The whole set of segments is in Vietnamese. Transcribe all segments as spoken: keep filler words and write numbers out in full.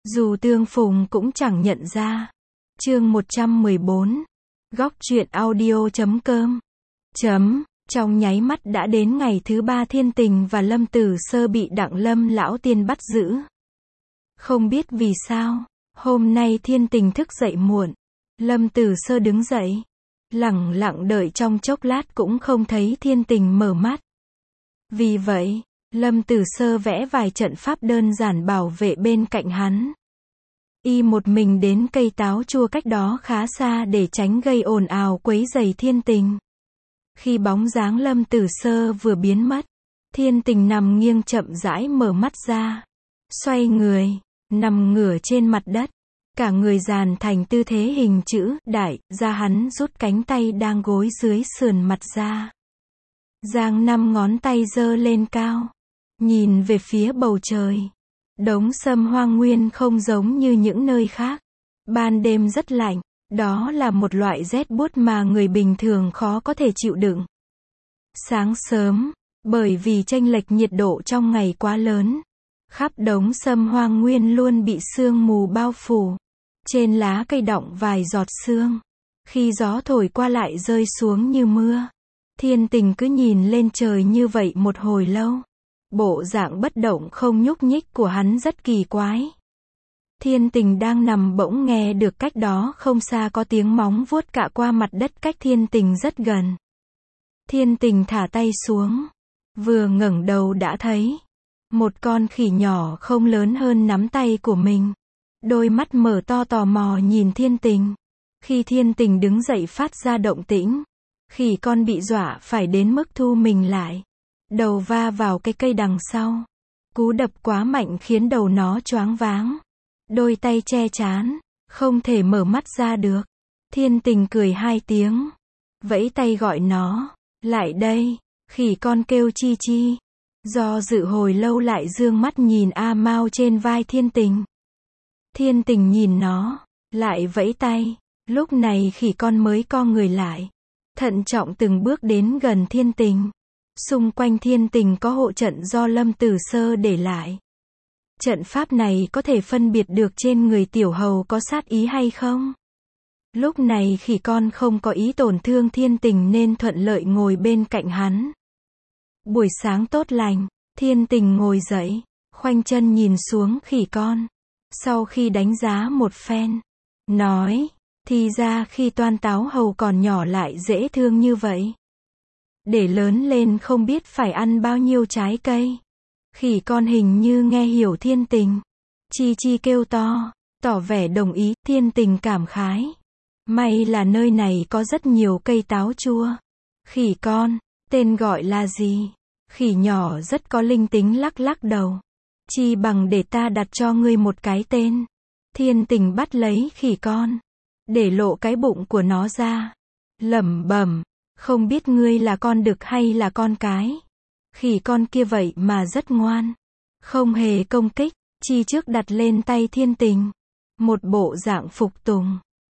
Dù tương phùng cũng chẳng nhận ra. Chương một trăm mười bốn. Góc truyện audio chấm com. Chấm. Trong nháy mắt đã đến ngày thứ ba Thiên Tình và Lâm Tử Sơ bị Đặng Lâm lão tiên bắt giữ. Không biết vì sao, hôm nay Thiên Tình thức dậy muộn. Lâm Tử Sơ đứng dậy, lẳng lặng đợi trong chốc lát cũng không thấy Thiên Tình mở mắt. Vì vậy, Lâm Tử Sơ vẽ vài trận pháp đơn giản bảo vệ bên cạnh hắn. Y một mình đến cây táo chua cách đó khá xa để tránh gây ồn ào quấy rầy Thiên Tình. Khi bóng dáng Lâm Tử Sơ vừa biến mất, Thiên Tình nằm nghiêng chậm rãi mở mắt ra. Xoay người, nằm ngửa trên mặt đất. Cả người dàn thành tư thế hình chữ đại, ra hắn rút cánh tay đang gối dưới sườn mặt ra. Giang năm ngón tay giơ lên cao, nhìn về phía bầu trời. Đống sâm hoang nguyên không giống như những nơi khác. Ban đêm rất lạnh, đó là một loại rét buốt mà người bình thường khó có thể chịu đựng. Sáng sớm, bởi vì chênh lệch nhiệt độ trong ngày quá lớn, khắp đống sâm hoang nguyên luôn bị sương mù bao phủ. Trên lá cây đọng vài giọt sương. Khi gió thổi qua lại rơi xuống như mưa. Thiên Tình cứ nhìn lên trời như vậy một hồi lâu. Bộ dạng bất động không nhúc nhích của hắn rất kỳ quái. Thiên Tình đang nằm bỗng nghe được cách đó không xa có tiếng móng vuốt cạ qua mặt đất cách Thiên Tình rất gần. Thiên Tình thả tay xuống. Vừa ngẩng đầu đã thấy một con khỉ nhỏ không lớn hơn nắm tay của mình. Đôi mắt mở to tò mò nhìn Thiên Tình. Khi Thiên Tình đứng dậy phát ra động tĩnh, khỉ con bị dọa phải đến mức thu mình lại. Đầu va vào cái cây đằng sau. Cú đập quá mạnh khiến đầu nó choáng váng. Đôi tay che trán, không thể mở mắt ra được. Thiên Tình cười hai tiếng, vẫy tay gọi nó, lại đây. Khỉ con kêu chi chi. Do dự hồi lâu lại dương mắt nhìn A Mao trên vai Thiên Tình. Thiên Tình nhìn nó, lại vẫy tay. Lúc này khỉ con mới co người lại, thận trọng từng bước đến gần Thiên Tình. Xung quanh Thiên Tình có hộ trận do Lâm Tử Sơ để lại. Trận pháp này có thể phân biệt được trên người tiểu hầu có sát ý hay không. Lúc này khỉ con không có ý tổn thương Thiên Tình nên thuận lợi ngồi bên cạnh hắn. Buổi sáng tốt lành, Thiên Tình ngồi dậy, khoanh chân nhìn xuống khỉ con. Sau khi đánh giá một phen, nói, thì ra khi toan táo hầu còn nhỏ lại dễ thương như vậy. Để lớn lên không biết phải ăn bao nhiêu trái cây. Khỉ con hình như nghe hiểu Thiên Tình. Chi chi kêu to, tỏ vẻ đồng ý. Thiên Tình cảm khái. May là nơi này có rất nhiều cây táo chua. Khỉ con, tên gọi là gì? Khỉ nhỏ rất có linh tính lắc lắc đầu. Chi bằng để ta đặt cho ngươi một cái tên. Thiên Tình bắt lấy khỉ con, để lộ cái bụng của nó ra. Lẩm bẩm, không biết ngươi là con đực hay là con cái. Khỉ con kia vậy mà rất ngoan, không hề công kích. Chi trước đặt lên tay Thiên Tình, một bộ dạng phục tùng.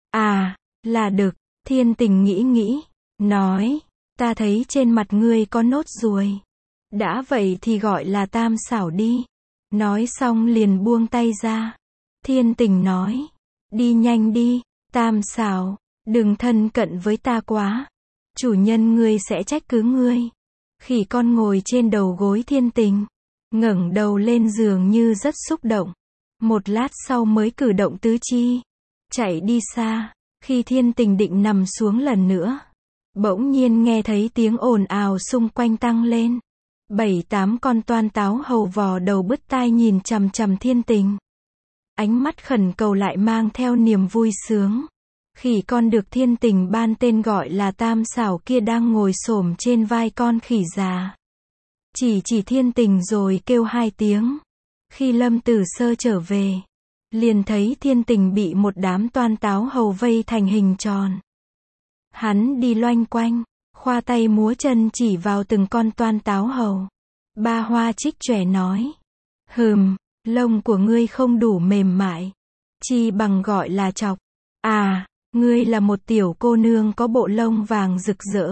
À, là đực. Thiên Tình nghĩ nghĩ, nói, ta thấy trên mặt ngươi có nốt ruồi. Đã vậy thì gọi là Tam Xảo đi. Nói xong liền buông tay ra. Thiên Tình nói, đi nhanh đi, Tam Xảo, đừng thân cận với ta quá. Chủ nhân ngươi sẽ trách cứ ngươi. Khỉ con ngồi trên đầu gối Thiên Tình, ngẩng đầu lên giường như rất xúc động. Một lát sau mới cử động tứ chi, chạy đi xa. Khi Thiên Tình định nằm xuống lần nữa, bỗng nhiên nghe thấy tiếng ồn ào xung quanh tăng lên. Bảy tám con toan táo hầu vò đầu bứt tai nhìn chằm chằm Thiên Tình. Ánh mắt khẩn cầu lại mang theo niềm vui sướng. Khỉ con được Thiên Tình ban tên gọi là Tam Xảo kia đang ngồi xổm trên vai con khỉ già. Chỉ chỉ Thiên Tình rồi kêu hai tiếng. Khi Lâm Tử Sơ trở về, liền thấy Thiên Tình bị một đám toan táo hầu vây thành hình tròn. Hắn đi loanh quanh, khoa tay múa chân chỉ vào từng con toan táo hầu. Ba Hoa Trích Chòe nói, hừm, lông của ngươi không đủ mềm mại. Chi bằng gọi là chọc. À, ngươi là một tiểu cô nương có bộ lông vàng rực rỡ.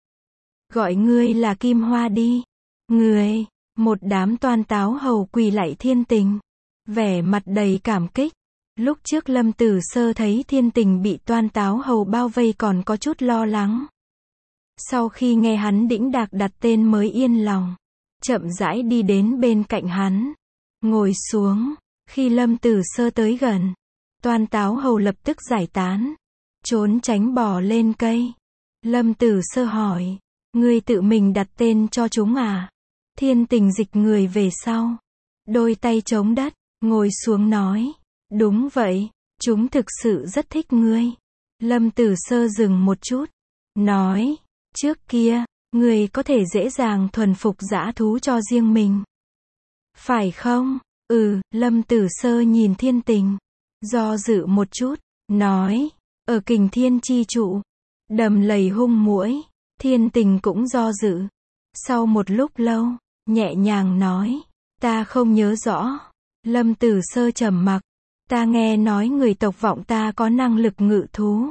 Gọi ngươi là Kim Hoa đi. Ngươi, một đám toan táo hầu quỳ lạy Thiên Tình. vẻ mặt đầy cảm kích. Lúc trước Lâm Tử Sơ thấy Thiên Tình bị Toan Táo Hầu bao vây còn có chút lo lắng. Sau khi nghe hắn đĩnh đạc đặt tên mới yên lòng. Chậm rãi đi đến bên cạnh hắn. Ngồi xuống. Khi Lâm Tử Sơ tới gần, Toan Táo Hầu lập tức giải tán. Trốn tránh bò lên cây. Lâm Tử Sơ hỏi. Ngươi tự mình đặt tên cho chúng à? Thiên Tình dịch người về sau. Đôi tay chống đất, ngồi xuống nói. Đúng vậy, chúng thực sự rất thích ngươi. Lâm Tử Sơ dừng một chút. Nói. Trước kia, ngươi có thể dễ dàng thuần phục dã thú cho riêng mình. Phải không? Ừ, Lâm Tử Sơ nhìn Thiên Tình. Do dự một chút. Nói. Ở Kình Thiên chi trụ. Đầm lầy hung muỗi. Thiên Tình cũng do dự. Sau một lúc lâu, nhẹ nhàng nói. Ta không nhớ rõ. Lâm Tử Sơ trầm mặc. Ta nghe nói người tộc Vọng ta có năng lực ngự thú.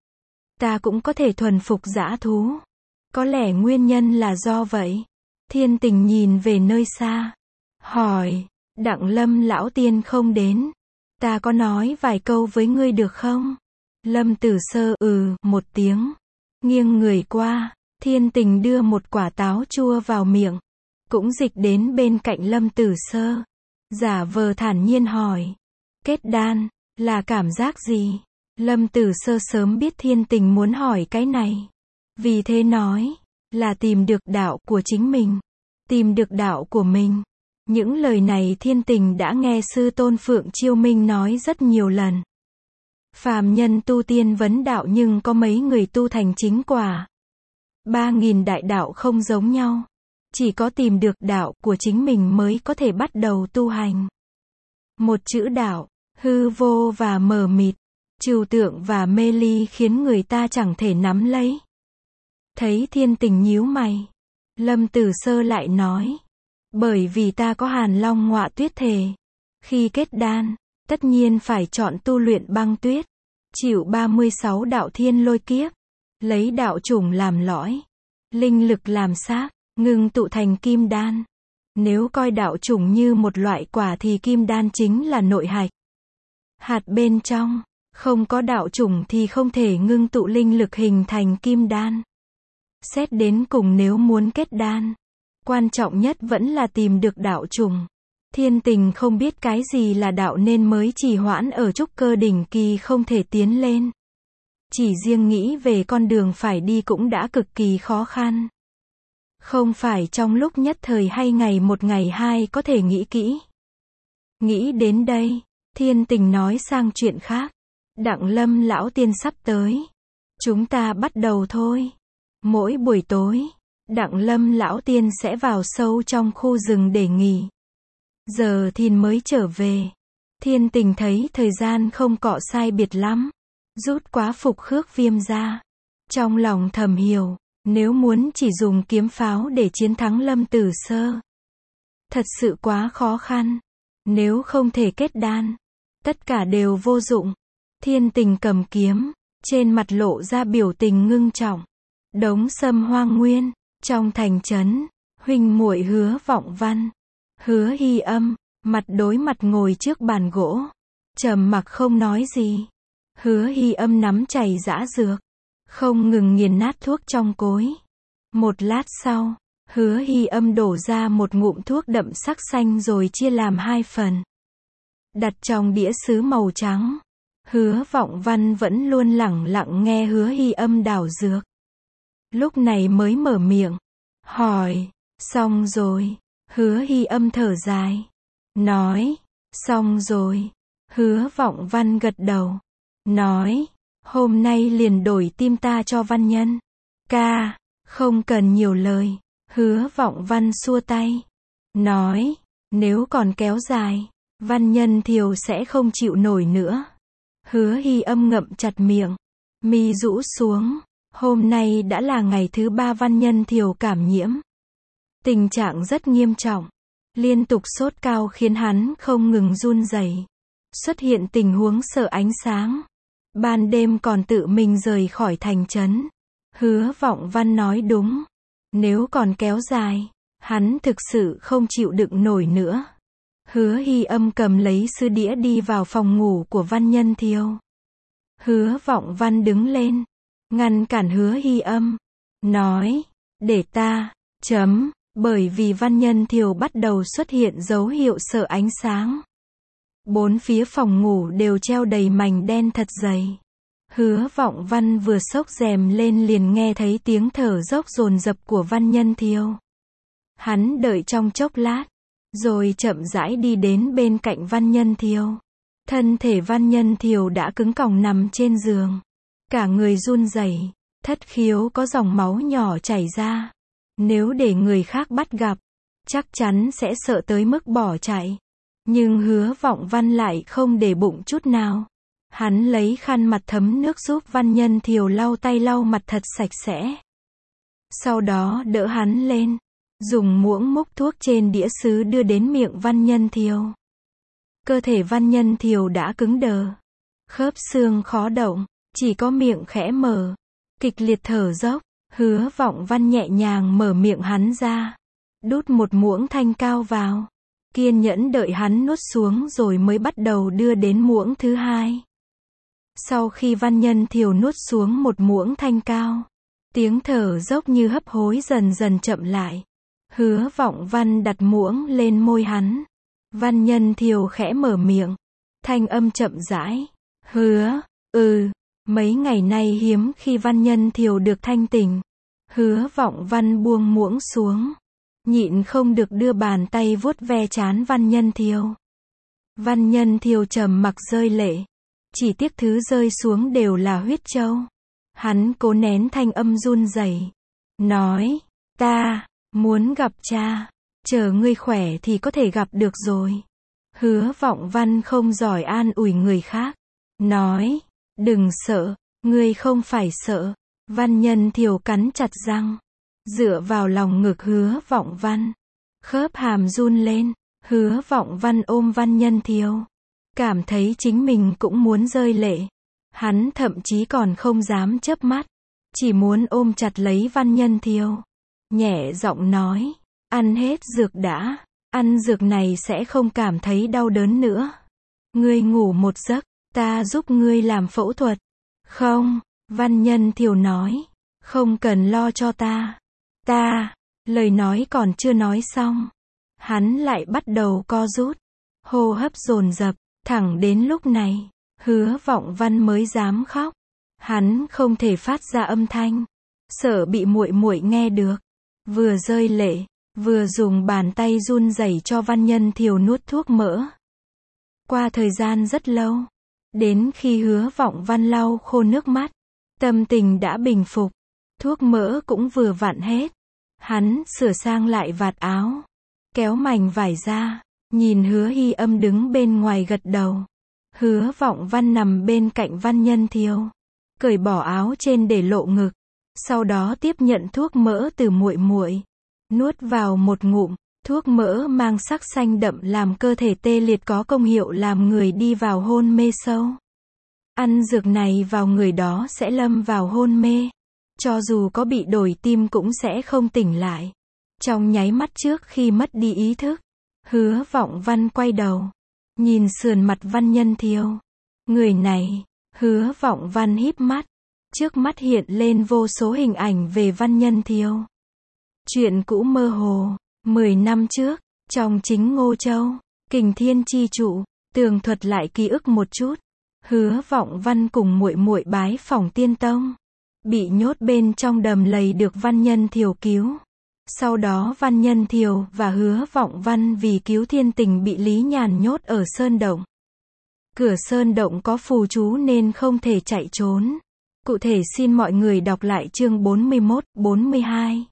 Ta cũng có thể thuần phục dã thú. Có lẽ nguyên nhân là do vậy. Thiên Tình nhìn về nơi xa. Hỏi. Đặng Lâm lão tiên không đến. Ta có nói vài câu với ngươi được không? Lâm Tử Sơ ừ một tiếng. Nghiêng người qua. Thiên Tình đưa một quả táo chua vào miệng. Cũng dịch đến bên cạnh Lâm Tử Sơ. Giả vờ thản nhiên hỏi. Kết đan, là cảm giác gì? Lâm Tử Sơ sớm biết Thiên Tình muốn hỏi cái này. Vì thế nói. Là tìm được đạo của chính mình. Tìm được đạo của mình. Những lời này Thiên Tình đã nghe sư tôn Phượng Chiêu Minh nói rất nhiều lần. Phàm nhân tu tiên vấn đạo nhưng có mấy người tu thành chính quả. Ba nghìn đại đạo không giống nhau. Chỉ có tìm được đạo của chính mình mới có thể bắt đầu tu hành. Một chữ đạo, hư vô và mờ mịt, trừu tượng và mê ly khiến người ta chẳng thể nắm lấy. Thấy Thiên Tình nhíu mày. Lâm Tử Sơ lại nói. Bởi vì ta có Hàn Long Ngọa Tuyết thể. Khi kết đan, tất nhiên phải chọn tu luyện băng tuyết. Chịu ba mươi sáu đạo thiên lôi kiếp. Lấy đạo chủng làm lõi. Linh lực làm xác. Ngưng tụ thành kim đan. Nếu coi đạo chủng như một loại quả thì kim đan chính là nội hạch. Hạt bên trong. Không có đạo chủng thì không thể ngưng tụ linh lực hình thành kim đan. Xét đến cùng nếu muốn kết đan, quan trọng nhất vẫn là tìm được đạo chủng. Thiên Tình không biết cái gì là đạo nên mới trì hoãn ở trúc cơ đỉnh kỳ không thể tiến lên. Chỉ riêng nghĩ về con đường phải đi cũng đã cực kỳ khó khăn. Không phải trong lúc nhất thời hay ngày một ngày hai có thể nghĩ kỹ. Nghĩ đến đây, Thiên Tình nói sang chuyện khác. Đặng Lâm lão tiên sắp tới. Chúng ta bắt đầu thôi. Mỗi buổi tối, Đặng Lâm lão tiên sẽ vào sâu trong khu rừng để nghỉ. Giờ Thìn mới trở về. Thiên Tình thấy thời gian không cọ sai biệt lắm. Rút quá phục khước viêm ra. Trong lòng thầm hiểu, nếu muốn chỉ dùng kiếm pháo để chiến thắng Lâm Tử Sơ, thật sự quá khó khăn. Nếu không thể kết đan, tất cả đều vô dụng. Thiên Tình cầm kiếm, trên mặt lộ ra biểu tình ngưng trọng. Đống Sâm Hoang Nguyên, trong thành trấn, huynh muội Hứa Vọng Văn, Hứa Hy Âm, mặt đối mặt ngồi trước bàn gỗ, trầm mặc không nói gì. Hứa Hy Âm nắm chảy dã dược, không ngừng nghiền nát thuốc trong cối. Một lát sau, Hứa Hy Âm đổ ra một ngụm thuốc đậm sắc xanh rồi chia làm hai phần. Đặt trong đĩa sứ màu trắng. Hứa Vọng Văn vẫn luôn lẳng lặng nghe Hứa Hy Âm đảo dược. Lúc này mới mở miệng. Hỏi. Xong rồi. Hứa Hy Âm thở dài. Nói. Xong rồi. Hứa Vọng Văn gật đầu. Nói. Hôm nay liền đổi tim ta cho Văn Nhân. Ca. Không cần nhiều lời. Hứa Vọng Văn xua tay. Nói. Nếu còn kéo dài, Văn Nhân Thiều sẽ không chịu nổi nữa. Hứa Hy Âm ngậm chặt miệng. Mi rũ xuống. Hôm nay đã là ngày thứ ba Văn Nhân Thiều cảm nhiễm. Tình trạng rất nghiêm trọng. Liên tục sốt cao khiến hắn không ngừng run rẩy. Xuất hiện tình huống sợ ánh sáng. Ban đêm còn tự mình rời khỏi thành trấn. Hứa Vọng Văn nói đúng. Nếu còn kéo dài, hắn thực sự không chịu đựng nổi nữa. Hứa Hy Âm cầm lấy sứ đĩa đi vào phòng ngủ của Văn Nhân Thiều. Hứa Vọng Văn đứng lên, ngăn cản Hứa Hy Âm, nói, để ta, chấm, bởi vì Văn Nhân Thiều bắt đầu xuất hiện dấu hiệu sợ ánh sáng. Bốn phía phòng ngủ đều treo đầy mảnh đen thật dày. Hứa Vọng Văn vừa xốc rèm lên liền nghe thấy tiếng thở dốc dồn dập của Văn Nhân Thiều. Hắn đợi trong chốc lát, rồi chậm rãi đi đến bên cạnh Văn Nhân Thiều. Thân thể Văn Nhân Thiều đã cứng còng nằm trên giường. Cả người run rẩy, thất khiếu có dòng máu nhỏ chảy ra. Nếu để người khác bắt gặp, chắc chắn sẽ sợ tới mức bỏ chạy. Nhưng Hứa Vọng Văn lại không để bụng chút nào. Hắn lấy khăn mặt thấm nước giúp Văn Nhân Thiều lau tay lau mặt thật sạch sẽ. Sau đó đỡ hắn lên, dùng muỗng múc thuốc trên đĩa sứ đưa đến miệng Văn Nhân Thiều. Cơ thể Văn Nhân Thiều đã cứng đờ, khớp xương khó động, chỉ có miệng khẽ mở, kịch liệt thở dốc. Hứa Vọng Văn nhẹ nhàng mở miệng hắn ra, đút một muỗng thanh cao vào, kiên nhẫn đợi hắn nuốt xuống rồi mới bắt đầu đưa đến muỗng thứ hai. Sau khi Văn Nhân Thiều nuốt xuống một muỗng thanh cao, tiếng thở dốc như hấp hối dần dần chậm lại. Hứa Vọng Văn đặt muỗng lên môi hắn. Văn Nhân Thiều khẽ mở miệng, thanh âm chậm rãi, hứa, ừ. Mấy ngày nay hiếm khi Văn Nhân Thiều được thanh tỉnh. Hứa Vọng Văn buông muỗng xuống, nhịn không được đưa bàn tay vuốt ve trán Văn Nhân Thiều. Văn Nhân Thiều trầm mặc rơi lệ, chỉ tiếc thứ rơi xuống đều là huyết châu. Hắn cố nén thanh âm run rẩy, nói, ta muốn gặp cha, chờ ngươi khỏe thì có thể gặp được rồi. Hứa Vọng Văn không giỏi an ủi người khác, nói, đừng sợ, ngươi không phải sợ. Văn Nhân Thiều cắn chặt răng, dựa vào lòng ngực Hứa Vọng Văn, khớp hàm run lên. Hứa Vọng Văn ôm Văn Nhân Thiều, cảm thấy chính mình cũng muốn rơi lệ. Hắn thậm chí còn không dám chớp mắt, chỉ muốn ôm chặt lấy Văn Nhân Thiều, nhẹ giọng nói, ăn hết dược đã, ăn dược này sẽ không cảm thấy đau đớn nữa. Ngươi ngủ một giấc, ta giúp ngươi làm phẫu thuật. Không, Văn Nhân Thiều nói, không cần lo cho ta. Ta, lời nói còn chưa nói xong, hắn lại bắt đầu co rút, hô hấp dồn dập, thẳng đến lúc này, Hứa Vọng Văn mới dám khóc. Hắn không thể phát ra âm thanh, sợ bị muội muội nghe được, vừa rơi lệ, vừa dùng bàn tay run rẩy cho Văn Nhân Thiều nuốt thuốc mỡ. Qua thời gian rất lâu, đến khi Hứa Vọng Văn lau khô nước mắt, tâm tình đã bình phục, thuốc mỡ cũng vừa vặn hết. Hắn sửa sang lại vạt áo, kéo mảnh vải ra, nhìn Hứa Hy Âm đứng bên ngoài gật đầu. Hứa Vọng Văn nằm bên cạnh Văn Nhân Thiều, cởi bỏ áo trên để lộ ngực, sau đó tiếp nhận thuốc mỡ từ muội muội, nuốt vào một ngụm. Thuốc mỡ mang sắc xanh đậm làm cơ thể tê liệt, có công hiệu làm người đi vào hôn mê sâu. Ăn dược này vào người đó sẽ lâm vào hôn mê, cho dù có bị đổi tim cũng sẽ không tỉnh lại. Trong nháy mắt trước khi mất đi ý thức, Hứa Vọng Văn quay đầu, nhìn sườn mặt Văn Nhân Thiều. Người này, Hứa Vọng Văn híp mắt, trước mắt hiện lên vô số hình ảnh về Văn Nhân Thiều. Chuyện cũ mơ hồ. Mười năm trước, trong chính Ngô Châu, Kình Thiên Chi trụ, tường thuật lại ký ức một chút. Hứa Vọng Văn cùng muội muội bái phỏng Tiên Tông, bị nhốt bên trong đầm lầy được Văn Nhân Thiều cứu. Sau đó Văn Nhân Thiều và Hứa Vọng Văn vì cứu thiên tình bị Lý Nhàn nhốt ở sơn động. Cửa sơn động có phù chú nên không thể chạy trốn. Cụ thể xin mọi người đọc lại chương bốn mươi mốt, bốn mươi hai.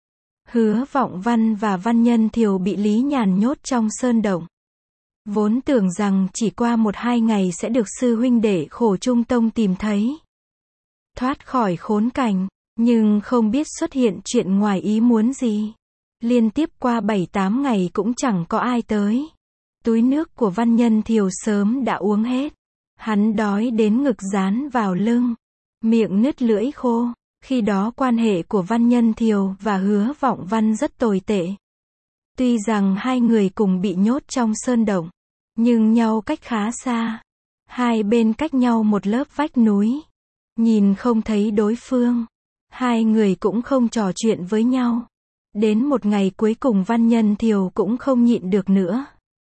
Hứa Vọng Văn và Văn Nhân Thiều bị Lý Nhàn nhốt trong sơn động. Vốn tưởng rằng chỉ qua một hai ngày sẽ được sư huynh đệ Khổ Trung Tông tìm thấy, thoát khỏi khốn cảnh, nhưng không biết xuất hiện chuyện ngoài ý muốn gì. Liên tiếp qua bảy tám ngày cũng chẳng có ai tới. Túi nước của Văn Nhân Thiều sớm đã uống hết. Hắn đói đến ngực dán vào lưng, miệng nứt lưỡi khô. Khi đó quan hệ của Văn Nhân Thiều và Hứa Vọng Văn rất tồi tệ. Tuy rằng hai người cùng bị nhốt trong sơn động, nhưng nhau cách khá xa. Hai bên cách nhau một lớp vách núi. Nhìn không thấy đối phương. Hai người cũng không trò chuyện với nhau. Đến một ngày cuối cùng Văn Nhân Thiều cũng không nhịn được nữa.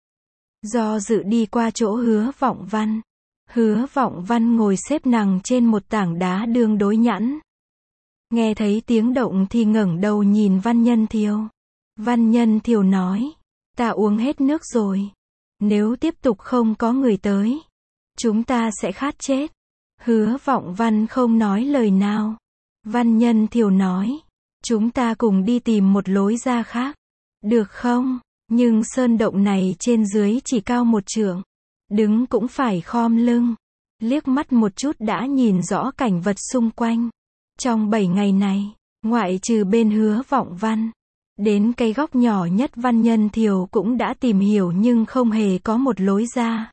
Do dự đi qua chỗ Hứa Vọng Văn. Hứa Vọng Văn ngồi xếp nằng trên một tảng đá đương đối nhẵn. Nghe thấy tiếng động thì ngẩng đầu nhìn Văn Nhân Thiều. Văn Nhân Thiều nói, ta uống hết nước rồi. Nếu tiếp tục không có người tới, chúng ta sẽ khát chết. Hứa Vọng Văn không nói lời nào. Văn Nhân Thiều nói, chúng ta cùng đi tìm một lối ra khác. Được không? Nhưng sơn động này trên dưới chỉ cao một trượng. Đứng cũng phải khom lưng. Liếc mắt một chút đã nhìn rõ cảnh vật xung quanh. Trong bảy ngày này, ngoại trừ bên Hứa Vọng Văn, đến cái góc nhỏ nhất Văn Nhân Thiều cũng đã tìm hiểu nhưng không hề có một lối ra.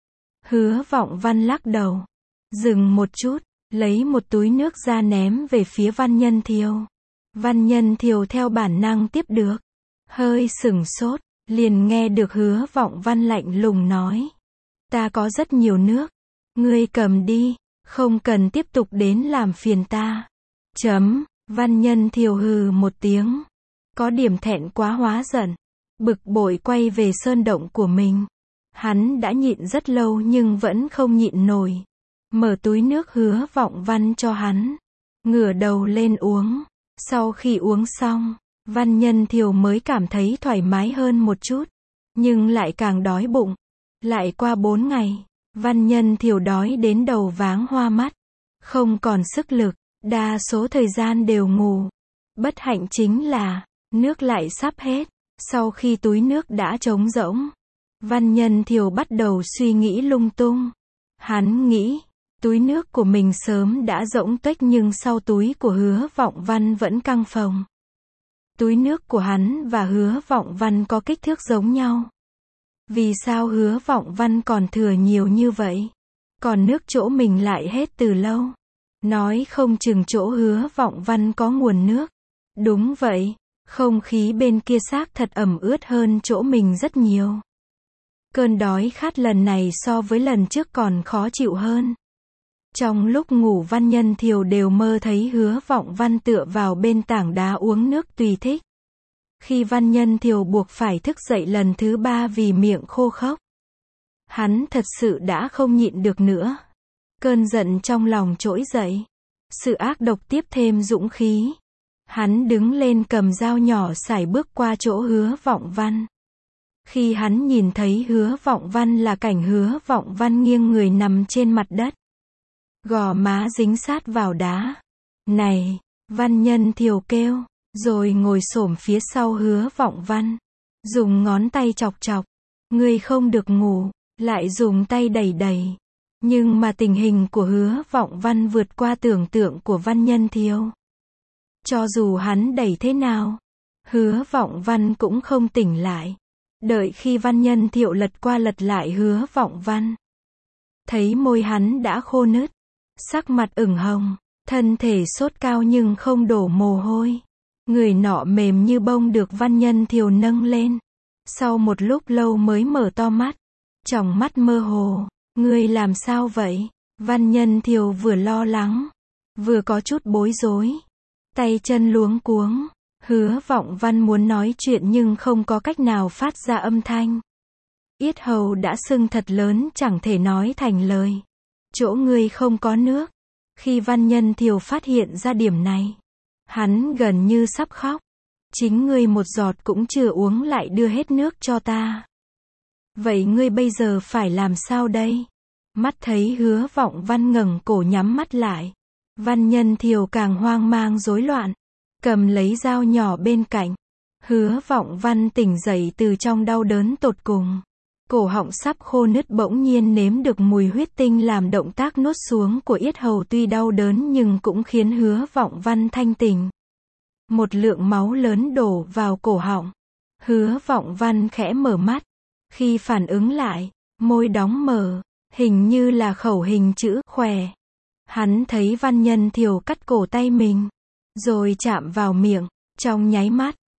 Hứa Vọng Văn lắc đầu. Dừng một chút, lấy một túi nước ra ném về phía Văn Nhân Thiều. Văn Nhân Thiều theo bản năng tiếp được. Hơi sửng sốt, liền nghe được Hứa Vọng Văn lạnh lùng nói. Ta có rất nhiều nước. Ngươi cầm đi, không cần tiếp tục đến làm phiền ta. Chấm, Văn Nhân Thiều hừ một tiếng. Có điểm thẹn quá hóa giận. Bực bội quay về sơn động của mình. Hắn đã nhịn rất lâu nhưng vẫn không nhịn nổi. Mở túi nước Hứa Vọng Văn cho hắn. Ngửa đầu lên uống. Sau khi uống xong, Văn Nhân Thiều mới cảm thấy thoải mái hơn một chút. Nhưng lại càng đói bụng. Lại qua bốn ngày, Văn Nhân Thiều đói đến đầu váng hoa mắt. Không còn sức lực, đa số thời gian đều ngủ. Bất hạnh chính là, nước lại sắp hết. Sau khi túi nước đã trống rỗng, Văn Nhân Thiều bắt đầu suy nghĩ lung tung. Hắn nghĩ, túi nước của mình sớm đã rỗng tuếch nhưng sau túi của Hứa Vọng Văn vẫn căng phồng. Túi nước của hắn và Hứa Vọng Văn có kích thước giống nhau. Vì sao Hứa Vọng Văn còn thừa nhiều như vậy? Còn nước chỗ mình lại hết từ lâu. Nói không chừng chỗ Hứa Vọng Văn có nguồn nước. Đúng vậy, không khí bên kia xác thật ẩm ướt hơn chỗ mình rất nhiều. Cơn đói khát lần này so với lần trước còn khó chịu hơn. Trong lúc ngủ Văn Nhân Thiều đều mơ thấy Hứa Vọng Văn tựa vào bên tảng đá uống nước tùy thích. Khi Văn Nhân Thiều buộc phải thức dậy lần thứ ba vì miệng khô khốc. Hắn thật sự đã không nhịn được nữa. Cơn giận trong lòng trỗi dậy. Sự ác độc tiếp thêm dũng khí. Hắn đứng lên cầm dao nhỏ sải bước qua chỗ Hứa Vọng Văn. Khi hắn nhìn thấy Hứa Vọng Văn là cảnh Hứa Vọng Văn nghiêng người nằm trên mặt đất. Gò má dính sát vào đá. Này, Văn Nhân Thiều kêu, rồi ngồi xổm phía sau Hứa Vọng Văn. Dùng ngón tay chọc chọc. Ngươi không được ngủ, lại dùng tay đẩy đẩy. Nhưng mà tình hình của Hứa Vọng Văn vượt qua tưởng tượng của Văn Nhân Thiều. Cho dù hắn đẩy thế nào, Hứa Vọng Văn cũng không tỉnh lại. Đợi khi Văn Nhân Thiệu lật qua lật lại Hứa Vọng Văn. Thấy môi hắn đã khô nứt, sắc mặt ửng hồng, thân thể sốt cao nhưng không đổ mồ hôi. Người nọ mềm như bông được Văn Nhân Thiều nâng lên. Sau một lúc lâu mới mở to mắt. Tròng mắt mơ hồ. Ngươi làm sao vậy? Văn Nhân Thiều vừa lo lắng, vừa có chút bối rối. Tay chân luống cuống. Hứa Vọng Văn muốn nói chuyện nhưng không có cách nào phát ra âm thanh. Yết hầu đã sưng thật lớn chẳng thể nói thành lời. Chỗ ngươi không có nước. Khi Văn Nhân Thiều phát hiện ra điểm này, hắn gần như sắp khóc. Chính ngươi một giọt cũng chưa uống lại đưa hết nước cho ta. Vậy ngươi bây giờ phải làm sao đây? Mắt thấy Hứa Vọng Văn ngẩng cổ nhắm mắt lại. Văn Nhân Thiều càng hoang mang rối loạn. Cầm lấy dao nhỏ bên cạnh. Hứa Vọng Văn tỉnh dậy từ trong đau đớn tột cùng. Cổ họng sắp khô nứt bỗng nhiên nếm được mùi huyết tinh làm động tác nuốt xuống của yết hầu tuy đau đớn nhưng cũng khiến Hứa Vọng Văn thanh tỉnh. Một lượng máu lớn đổ vào cổ họng. Hứa Vọng Văn khẽ mở mắt. Khi phản ứng lại, môi đóng mở, hình như là khẩu hình chữ khỏe. Hắn thấy Văn Nhân Thiều cắt cổ tay mình, rồi chạm vào miệng. Trong nháy mắt,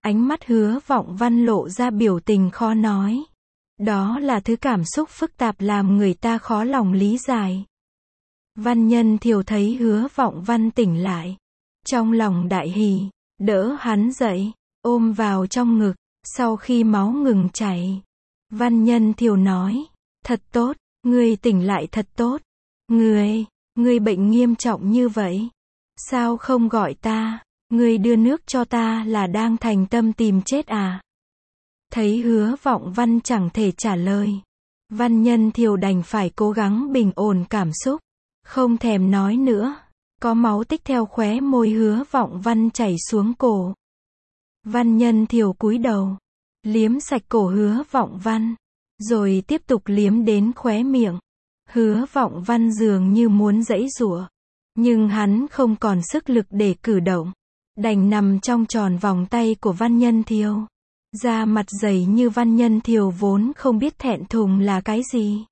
Ánh mắt Hứa Vọng Văn lộ ra biểu tình khó nói. Đó là thứ cảm xúc phức tạp làm người ta khó lòng lý giải. Văn Nhân Thiều thấy Hứa Vọng Văn tỉnh lại. Trong lòng đại hỉ, đỡ hắn dậy, ôm vào trong ngực, sau khi máu ngừng chảy. Văn Nhân Thiều nói, thật tốt, ngươi tỉnh lại thật tốt. Ngươi, ngươi bệnh nghiêm trọng như vậy. Sao không gọi ta, ngươi đưa nước cho ta là đang thành tâm tìm chết à? Thấy Hứa Vọng Văn chẳng thể trả lời. Văn Nhân Thiều đành phải cố gắng bình ổn cảm xúc. Không thèm nói nữa. Có máu tích theo khóe môi Hứa Vọng Văn chảy xuống cổ. Văn Nhân Thiều cúi đầu. Liếm sạch cổ Hứa Vọng Văn. Rồi tiếp tục liếm đến khóe miệng. Hứa Vọng Văn dường như muốn giãy giụa. Nhưng hắn không còn sức lực để cử động. Đành nằm trong tròn vòng tay của Văn Nhân Thiều. Da mặt dày như Văn Nhân Thiều vốn không biết thẹn thùng là cái gì.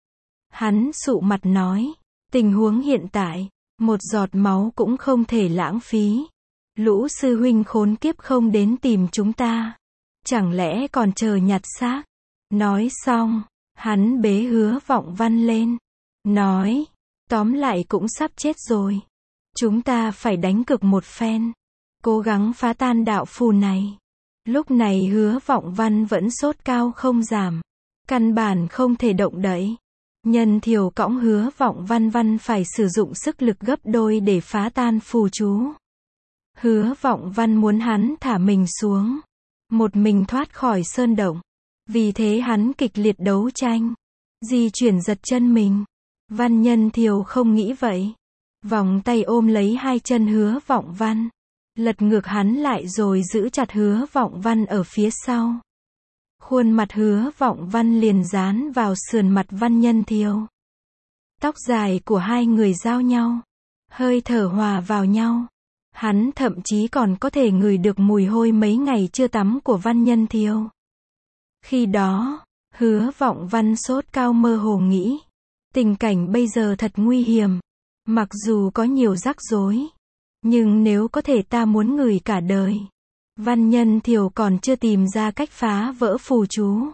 Hắn sụ mặt nói, tình huống hiện tại, một giọt máu cũng không thể lãng phí. Lũ sư huynh khốn kiếp không đến tìm chúng ta. Chẳng lẽ còn chờ nhặt xác? Nói xong, hắn bế Hứa Vọng Văn lên. Nói, tóm lại cũng sắp chết rồi. Chúng ta phải đánh cược một phen. Cố gắng phá tan đạo phù này. Lúc này Hứa Vọng Văn vẫn sốt cao không giảm. Căn bản không thể động đậy. Nhân Thiều cõng Hứa Vọng Văn Văn phải sử dụng sức lực gấp đôi để phá tan phù chú. Hứa Vọng Văn muốn hắn thả mình xuống. Một mình thoát khỏi sơn động. Vì thế hắn kịch liệt đấu tranh. Di chuyển giật chân mình. Văn Nhân Thiều không nghĩ vậy. Vòng tay ôm lấy hai chân Hứa Vọng Văn. Lật ngược hắn lại rồi giữ chặt Hứa Vọng Văn ở phía sau. Khuôn mặt Hứa Vọng Văn liền dán vào sườn mặt Văn Nhân Thiều. Tóc dài của hai người giao nhau. Hơi thở hòa vào nhau. Hắn thậm chí còn có thể ngửi được mùi hôi mấy ngày chưa tắm của Văn Nhân Thiều. Khi đó, Hứa Vọng Văn sốt cao mơ hồ nghĩ. Tình cảnh bây giờ thật nguy hiểm. Mặc dù có nhiều rắc rối. Nhưng nếu có thể ta muốn ngửi cả đời. Văn Nhân Thiều còn chưa tìm ra cách phá vỡ phù chú.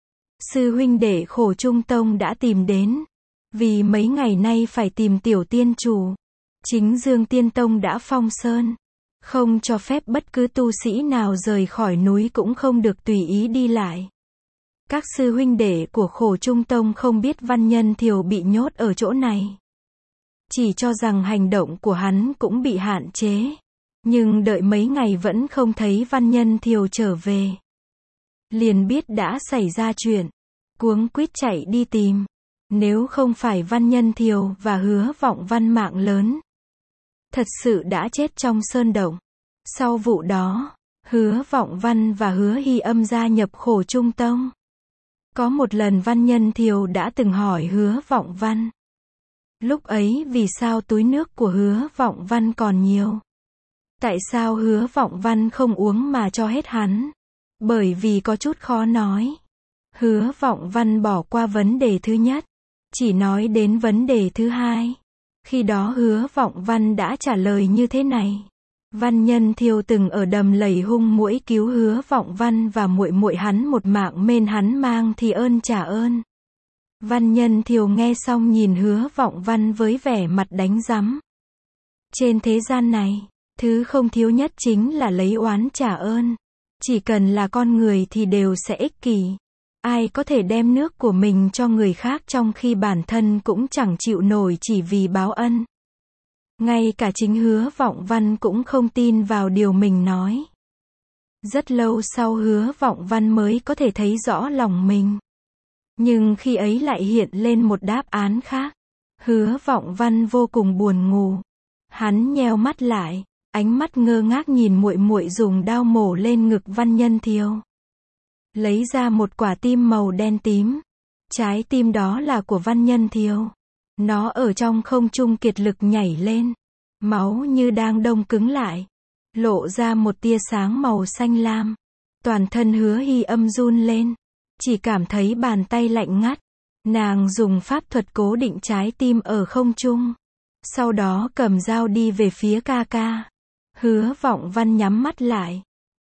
Sư huynh đệ Khổ Trung Tông đã tìm đến. Vì mấy ngày nay phải tìm tiểu tiên chủ. Chính Dương Tiên Tông đã phong sơn. Không cho phép bất cứ tu sĩ nào rời khỏi núi cũng không được tùy ý đi lại. Các sư huynh đệ của Khổ Trung Tông không biết Văn Nhân Thiều bị nhốt ở chỗ này. Chỉ cho rằng hành động của hắn cũng bị hạn chế. Nhưng đợi mấy ngày vẫn không thấy Văn Nhân Thiều trở về. Liền biết đã xảy ra chuyện. Cuống quýt chạy đi tìm. Nếu không phải Văn Nhân Thiều và Hứa Vọng Văn mạng lớn. Thật sự đã chết trong sơn động. Sau vụ đó, Hứa Vọng Văn và Hứa Hy Âm gia nhập Khổ Trung Tông. Có một lần Văn Nhân Thiều đã từng hỏi Hứa Vọng Văn. Lúc ấy vì sao túi nước của Hứa Vọng Văn còn nhiều? Tại sao Hứa Vọng Văn không uống mà cho hết hắn? Bởi vì có chút khó nói. Hứa Vọng Văn bỏ qua vấn đề thứ nhất. Chỉ nói đến vấn đề thứ hai. Khi đó Hứa Vọng Văn đã trả lời như thế này. Văn Nhân Thiều từng ở đầm lầy hung muỗi cứu Hứa Vọng Văn và muội muội hắn một mạng nên hắn mang thì ơn trả ơn. Văn Nhân Thiều nghe xong nhìn Hứa Vọng Văn với vẻ mặt đánh rắm. Trên thế gian này, thứ không thiếu nhất chính là lấy oán trả ơn. Chỉ cần là con người thì đều sẽ ích kỷ. Ai có thể đem nước của mình cho người khác trong khi bản thân cũng chẳng chịu nổi chỉ vì báo ân. Ngay cả chính Hứa Vọng Văn cũng không tin vào điều mình nói. Rất lâu sau Hứa Vọng Văn mới có thể thấy rõ lòng mình. Nhưng khi ấy lại hiện lên một đáp án khác. Hứa Vọng Văn vô cùng buồn ngủ. Hắn nheo mắt lại, ánh mắt ngơ ngác nhìn muội muội dùng dao mổ lên ngực Văn Nhân Thiều. Lấy ra một quả tim màu đen tím. Trái tim đó là của Văn Nhân Thiều. Nó ở trong không trung kiệt lực nhảy lên. Máu như đang đông cứng lại. Lộ ra một tia sáng màu xanh lam. Toàn thân Hứa Hy Âm run lên. Chỉ cảm thấy bàn tay lạnh ngắt. Nàng dùng pháp thuật cố định trái tim ở không trung. Sau đó cầm dao đi về phía ca ca. Hứa Vọng Văn nhắm mắt lại.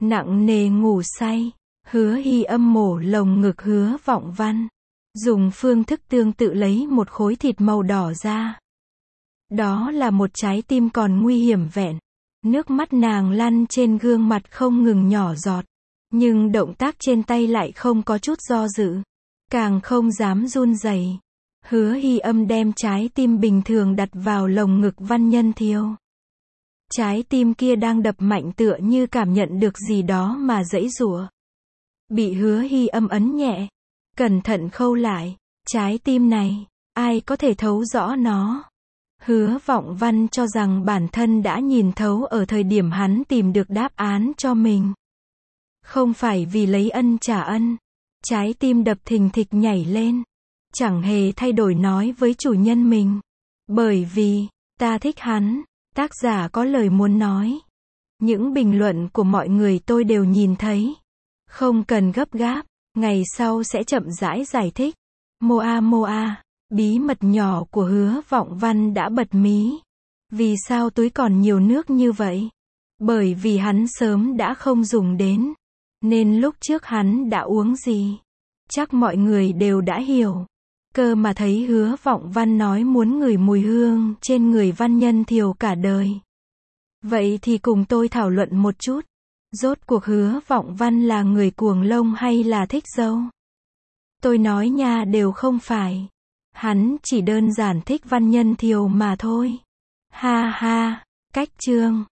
nặng nề ngủ say. Hứa Hy Âm mổ lồng ngực Hứa Vọng Văn, dùng phương thức tương tự lấy một khối thịt màu đỏ ra. Đó là một trái tim còn nguy hiểm vẹn. Nước mắt nàng lăn trên gương mặt không ngừng nhỏ giọt, nhưng động tác trên tay lại không có chút do dự, càng không dám run rẩy. Hứa Hy Âm đem trái tim bình thường đặt vào lồng ngực Văn Nhân Thiều. Trái tim kia đang đập mạnh tựa như cảm nhận được gì đó mà giãy giụa. Bị Hứa Hy Âm ấn nhẹ, cẩn thận khâu lại. Trái tim này, ai có thể thấu rõ nó? Hứa Vọng Văn cho rằng bản thân đã nhìn thấu ở thời điểm hắn tìm được đáp án cho mình. Không phải vì lấy ân trả ân. Trái tim đập thình thịch nhảy lên, chẳng hề thay đổi nói với chủ nhân mình. Bởi vì, ta thích hắn. Tác giả có lời muốn nói. Những bình luận của mọi người tôi đều nhìn thấy. Không cần gấp gáp, ngày sau sẽ chậm rãi giải thích. Moa Moa, bí mật nhỏ của Hứa Vọng Văn đã bật mí. Vì sao túi còn nhiều nước như vậy? Bởi vì hắn sớm đã không dùng đến. Nên lúc trước hắn đã uống gì? Chắc mọi người đều đã hiểu. Cơ mà thấy Hứa Vọng Văn nói muốn ngửi mùi hương trên người Văn Nhân Thiều cả đời. Vậy thì cùng tôi thảo luận một chút. Rốt cuộc Hứa Vọng Văn là người cuồng lông hay là thích dâu? Tôi nói nha, đều không phải. Hắn chỉ đơn giản thích Văn Nhân Thiều mà thôi. Ha ha, cách chương.